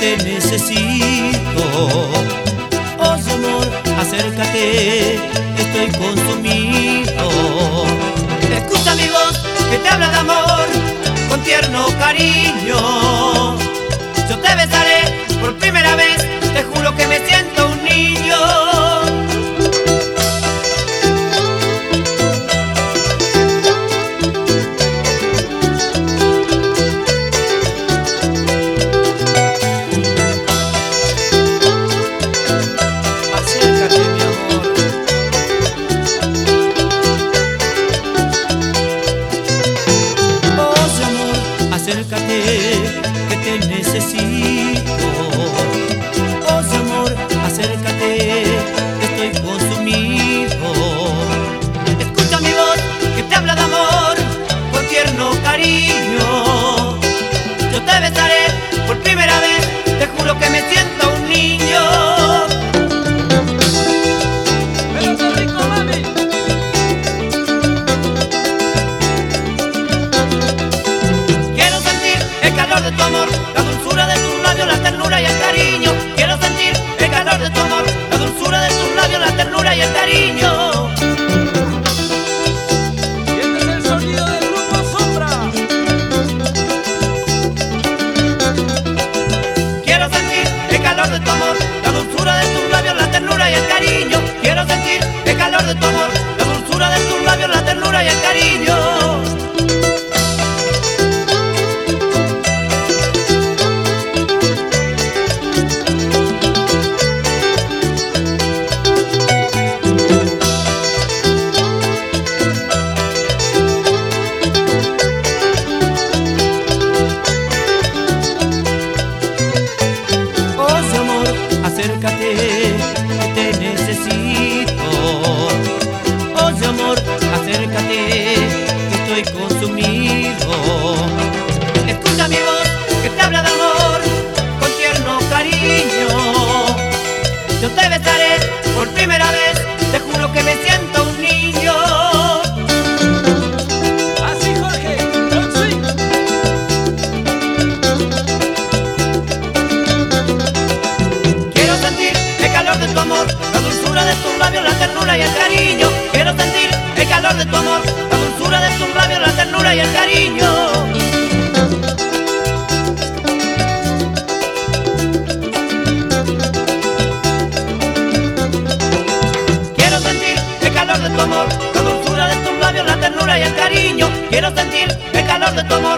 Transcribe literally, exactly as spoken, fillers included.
te necesito. Oye amor, acércate, estoy consumido. Escucha mi voz que te habla de amor con tierno cariño. Yo te besaré por primera vez, te juro que me siento un niño. Acércate, que te necesito. Oye amor, acércate, estoy consumido. Escucha mi voz que te habla de amor con tierno cariño. Yo te besaré por primera vez, te juro que me siento un niño. De tu amor, la dulzura de tus labios, la ternura y el cariño. Quiero sentir el calor de tu amor, la dulzura de tus labios, la ternura y el cariño. Y este es el sonido del grupo Sombra. Quiero sentir el calor de tu amor, la dulzura de tus labios, la ternura y el cariño. Quiero sentir el calor de tu amor, la dulzura de tus labios, la ternura y el cariño. Acércate, que te necesito. Oye amor, acércate, que estoy consumido. Escucha mi voz que te habla de amor con tierno cariño. Yo te besaré por primera vez, te juro que me siento un niño. Así Jorge, Don Swing. De tu amor, la dulzura de tus labios, la ternura y el cariño. Quiero sentir el calor de tu amor, la dulzura de tus labios, la ternura y el cariño. Quiero sentir el calor de tu amor, la dulzura de tus labios, la ternura y el cariño. Quiero sentir el calor de tu amor,